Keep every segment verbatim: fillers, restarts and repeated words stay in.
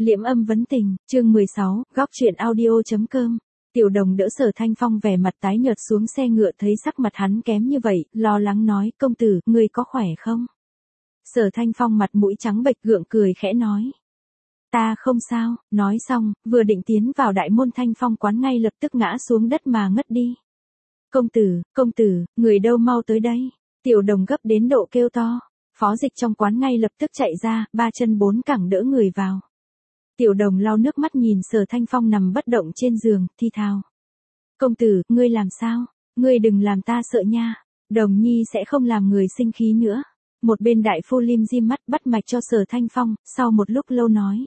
Liễm Âm vấn tình, chương mười sáu, góc truyện audio.com. Tiểu Đồng đỡ Sở Thanh Phong vẻ mặt tái nhợt xuống xe ngựa, thấy sắc mặt hắn kém như vậy, lo lắng nói, công tử, ngươi có khỏe không? Sở Thanh Phong mặt mũi trắng bệch gượng cười khẽ nói. Ta không sao, nói xong, vừa định tiến vào đại môn Thanh Phong quán ngay lập tức ngã xuống đất mà ngất đi. Công tử, công tử, người đâu mau tới đây. Tiểu Đồng gấp đến độ kêu to. Phó dịch trong quán ngay lập tức chạy ra, ba chân bốn cẳng đỡ người vào. Tiểu Đồng lau nước mắt nhìn Sở Thanh Phong nằm bất động trên giường, thi thào. Công tử, ngươi làm sao? Ngươi đừng làm ta sợ nha. Đồng nhi sẽ không làm người sinh khí nữa. Một bên đại phu lim dim mắt bắt mạch cho Sở Thanh Phong, sau một lúc lâu nói.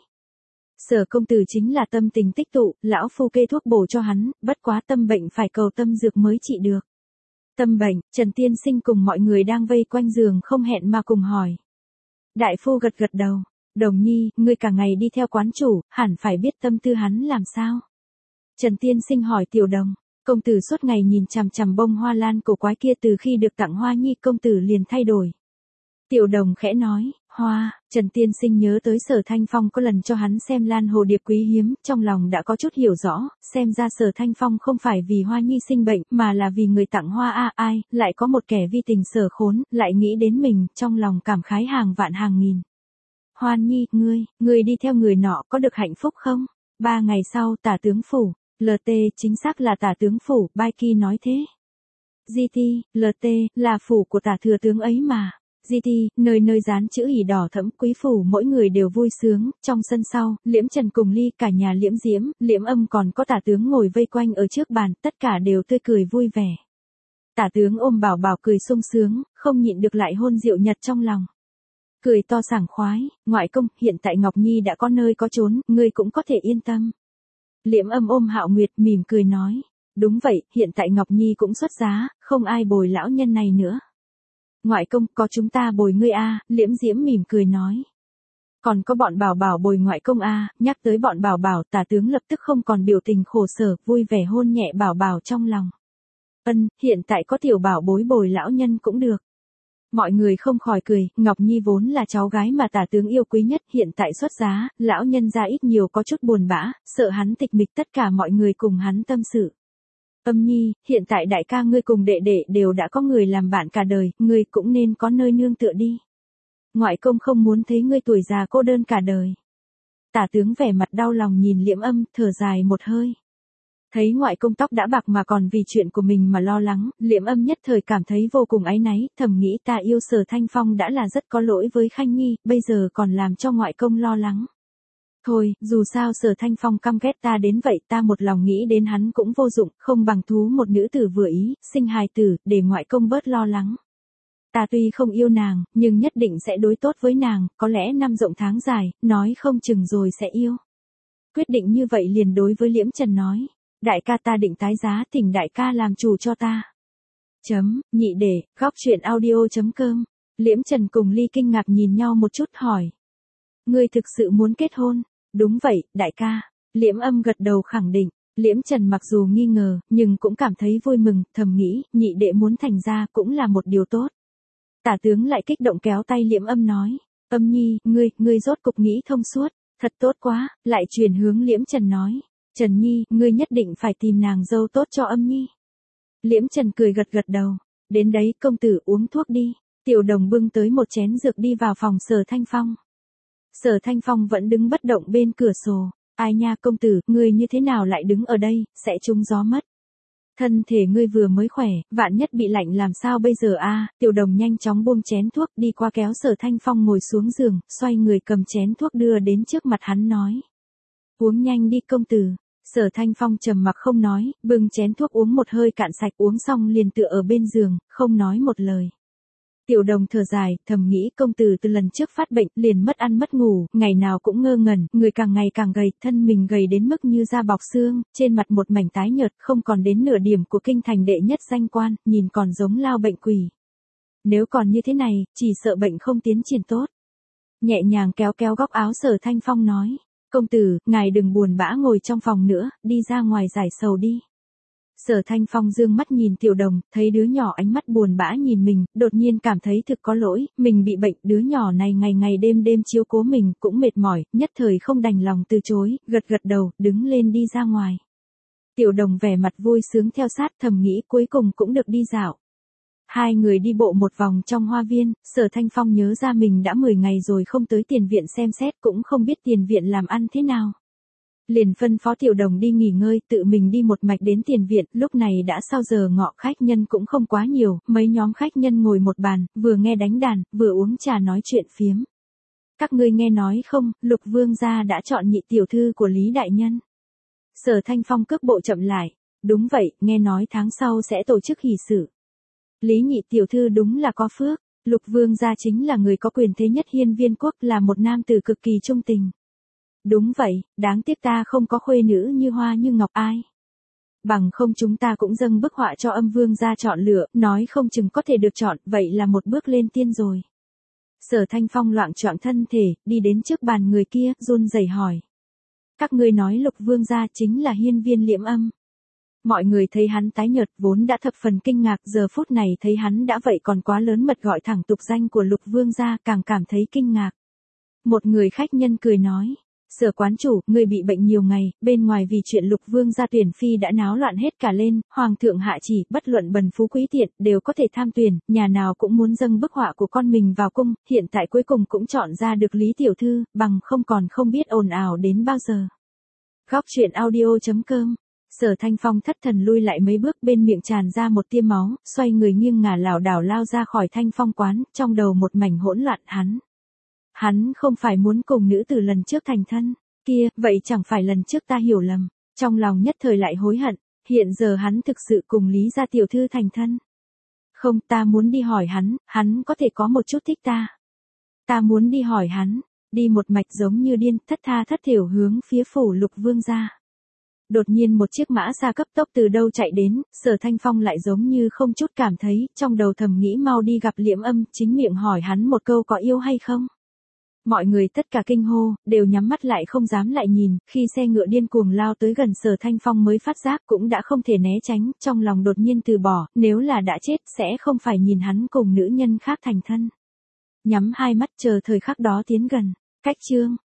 Sở công tử chính là tâm tình tích tụ, lão phu kê thuốc bổ cho hắn, bất quá tâm bệnh phải cầu tâm dược mới trị được. Tâm bệnh, Trần Tiên Sinh cùng mọi người đang vây quanh giường không hẹn mà cùng hỏi. Đại phu gật gật đầu. Đồng nhi, ngươi cả ngày đi theo quán chủ, hẳn phải biết tâm tư hắn làm sao. Trần Tiên Sinh hỏi Tiểu Đồng, công tử suốt ngày nhìn chằm chằm bông hoa lan cổ quái kia, từ khi được tặng hoa nhi công tử liền thay đổi. Tiểu Đồng khẽ nói, hoa, Trần Tiên Sinh nhớ tới Sở Thanh Phong có lần cho hắn xem lan hồ điệp quý hiếm, trong lòng đã có chút hiểu rõ, xem ra Sở Thanh Phong không phải vì hoa nhi sinh bệnh, mà là vì người tặng hoa a à, ai, lại có một kẻ vi tình sở khốn, lại nghĩ đến mình, trong lòng cảm khái hàng vạn hàng nghìn. Hoan nhi, ngươi, ngươi đi theo người nọ có được hạnh phúc không? Ba ngày sau, tả tướng phủ, lờ tê, chính xác là tả tướng phủ, Bai Kỳ nói thế. giê tê, lờ tê, là phủ của tả thừa tướng ấy mà. giê tê, nơi nơi dán chữ ỉ đỏ thẫm, quý phủ mỗi người đều vui sướng, trong sân sau, Liễm Trần cùng Ly, cả nhà Liễm Diễm, Liễm Âm còn có tả tướng ngồi vây quanh ở trước bàn, tất cả đều tươi cười vui vẻ. Tả tướng ôm Bảo Bảo cười sung sướng, không nhịn được lại hôn Diệu Nhật trong lòng. Cười to sảng khoái, ngoại công, hiện tại Ngọc Nhi đã có nơi có chốn, ngươi cũng có thể yên tâm. Liễm Âm ôm Hạo Nguyệt mỉm cười nói, đúng vậy, hiện tại Ngọc Nhi cũng xuất giá, không ai bồi lão nhân này nữa. Ngoại công, có chúng ta bồi ngươi a, Liễm Diễm mỉm cười nói. Còn có bọn Bảo Bảo bồi ngoại công a, nhắc tới bọn Bảo Bảo, tả tướng lập tức không còn biểu tình khổ sở, vui vẻ hôn nhẹ Bảo Bảo trong lòng. Ân, hiện tại có tiểu bảo bối bồi lão nhân cũng được. Mọi người không khỏi cười, Ngọc Nhi vốn là cháu gái mà tả tướng yêu quý nhất, hiện tại xuất giá, lão nhân ra ít nhiều có chút buồn bã, sợ hắn tịch mịch, tất cả mọi người cùng hắn tâm sự. Âm Nhi, hiện tại đại ca ngươi cùng đệ đệ đều đã có người làm bạn cả đời, ngươi cũng nên có nơi nương tựa đi. Ngoại công không muốn thấy ngươi tuổi già cô đơn cả đời. Tả tướng vẻ mặt đau lòng nhìn Liễm Âm, thở dài một hơi. Thấy ngoại công tóc đã bạc mà còn vì chuyện của mình mà lo lắng, Liễm Âm nhất thời cảm thấy vô cùng áy náy, thầm nghĩ ta yêu Sở Thanh Phong đã là rất có lỗi với Khanh Nhi, bây giờ còn làm cho ngoại công lo lắng. Thôi, dù sao Sở Thanh Phong căm ghét ta đến vậy, ta một lòng nghĩ đến hắn cũng vô dụng, không bằng thú một nữ tử vừa ý, sinh hài tử, để ngoại công bớt lo lắng. Ta tuy không yêu nàng, nhưng nhất định sẽ đối tốt với nàng, có lẽ năm rộng tháng dài, nói không chừng rồi sẽ yêu. Quyết định như vậy liền đối với Liễm Trần nói. Đại ca ta định tái giá, thỉnh đại ca làm chủ cho ta. Chấm, nhị để, góc truyện audio.com. Liễm Trần cùng Ly kinh ngạc nhìn nhau một chút hỏi. Ngươi thực sự muốn kết hôn? Đúng vậy, đại ca. Liễm Âm gật đầu khẳng định. Liễm Trần mặc dù nghi ngờ, nhưng cũng cảm thấy vui mừng, thầm nghĩ, nhị đệ muốn thành ra cũng là một điều tốt. Tả tướng lại kích động kéo tay Liễm Âm nói. Âm Nhi, ngươi, ngươi rốt cục nghĩ thông suốt, thật tốt quá, lại truyền hướng Liễm Trần nói. Trần Nhi, ngươi nhất định phải tìm nàng dâu tốt cho Âm Nhi. Liễm Trần cười gật gật đầu. Đến đấy, công tử uống thuốc đi. Tiểu Đồng bưng tới một chén dược đi vào phòng Sở Thanh Phong. Sở Thanh Phong vẫn đứng bất động bên cửa sổ. Ai nha công tử, ngươi như thế nào lại đứng ở đây, sẽ trúng gió mất. Thân thể ngươi vừa mới khỏe, vạn nhất bị lạnh làm sao bây giờ a? Tiểu Đồng nhanh chóng buông chén thuốc đi qua kéo Sở Thanh Phong ngồi xuống giường, xoay người cầm chén thuốc đưa đến trước mặt hắn nói. Uống nhanh đi công tử. Sở Thanh Phong trầm mặc không nói, bưng chén thuốc uống một hơi cạn sạch, uống xong liền tựa ở bên giường, không nói một lời. Tiểu Đồng thở dài, thầm nghĩ công tử từ lần trước phát bệnh, liền mất ăn mất ngủ, ngày nào cũng ngơ ngẩn, người càng ngày càng gầy, thân mình gầy đến mức như da bọc xương, trên mặt một mảnh tái nhợt, không còn đến nửa điểm của kinh thành đệ nhất danh quan, nhìn còn giống lao bệnh quỷ. Nếu còn như thế này, chỉ sợ bệnh không tiến triển tốt. Nhẹ nhàng kéo kéo góc áo Sở Thanh Phong nói. Công tử, ngài đừng buồn bã ngồi trong phòng nữa, đi ra ngoài giải sầu đi. Sở Thanh Phong dương mắt nhìn Tiểu Đồng, thấy đứa nhỏ ánh mắt buồn bã nhìn mình, đột nhiên cảm thấy thực có lỗi, mình bị bệnh, đứa nhỏ này ngày ngày đêm đêm chiếu cố mình, cũng mệt mỏi, nhất thời không đành lòng từ chối, gật gật đầu, đứng lên đi ra ngoài. Tiểu Đồng vẻ mặt vui sướng theo sát, thầm nghĩ cuối cùng cũng được đi dạo. Hai người đi bộ một vòng trong hoa viên, Sở Thanh Phong nhớ ra mình đã mười ngày rồi không tới tiền viện xem xét, cũng không biết tiền viện làm ăn thế nào. Liền phân phó Tiểu Đồng đi nghỉ ngơi, tự mình đi một mạch đến tiền viện, lúc này đã sau giờ ngọ, khách nhân cũng không quá nhiều, mấy nhóm khách nhân ngồi một bàn, vừa nghe đánh đàn, vừa uống trà nói chuyện phiếm. Các ngươi nghe nói không, Lục Vương gia đã chọn nhị tiểu thư của Lý Đại Nhân. Sở Thanh Phong cước bộ chậm lại, đúng vậy, nghe nói tháng sau sẽ tổ chức hỷ sự. Lý nhị tiểu thư đúng là có phước, Lục Vương gia chính là người có quyền thế nhất Hiên Viên quốc, là một nam tử cực kỳ trung tình. Đúng vậy, đáng tiếc ta không có khuê nữ như hoa như ngọc ai. Bằng không chúng ta cũng dâng bức họa cho Âm Vương gia chọn lựa, nói không chừng có thể được chọn, vậy là một bước lên tiên rồi. Sở Thanh Phong loạng choạng thân thể, đi đến trước bàn người kia, run rẩy hỏi. Các ngươi nói Lục Vương gia chính là Hiên Viên Liễm Âm. Mọi người thấy hắn tái nhợt vốn đã thập phần kinh ngạc, giờ phút này thấy hắn đã vậy còn quá lớn mật gọi thẳng tục danh của Lục Vương gia, càng cảm thấy kinh ngạc. Một người khách nhân cười nói. Sở quán chủ, người bị bệnh nhiều ngày, bên ngoài vì chuyện Lục Vương gia tuyển phi đã náo loạn hết cả lên, Hoàng thượng hạ chỉ, bất luận bần phú quý tiện, đều có thể tham tuyển, nhà nào cũng muốn dâng bức họa của con mình vào cung, hiện tại cuối cùng cũng chọn ra được Lý tiểu thư, bằng không còn không biết ồn ào đến bao giờ. Góc truyện audio chấm com. Sở Thanh Phong thất thần lui lại mấy bước, bên miệng tràn ra một tia máu, xoay người nghiêng ngả lảo đảo lao ra khỏi Thanh Phong quán, trong đầu một mảnh hỗn loạn. hắn. Hắn không phải muốn cùng nữ tử lần trước thành thân, kia, vậy chẳng phải lần trước ta hiểu lầm, trong lòng nhất thời lại hối hận, hiện giờ hắn thực sự cùng Lý gia tiểu thư thành thân. Không, ta muốn đi hỏi hắn, hắn có thể có một chút thích ta. Ta muốn đi hỏi hắn, đi một mạch giống như điên, thất tha thất thểu hướng phía phủ Lục Vương gia. Đột nhiên một chiếc mã xa cấp tốc từ đâu chạy đến, Sở Thanh Phong lại giống như không chút cảm thấy, trong đầu thầm nghĩ mau đi gặp Liễm Âm, chính miệng hỏi hắn một câu có yêu hay không. Mọi người tất cả kinh hô, đều nhắm mắt lại không dám lại nhìn, khi xe ngựa điên cuồng lao tới gần Sở Thanh Phong mới phát giác cũng đã không thể né tránh, trong lòng đột nhiên từ bỏ, nếu là đã chết, sẽ không phải nhìn hắn cùng nữ nhân khác thành thân. Nhắm hai mắt chờ thời khắc đó tiến gần, cách chương.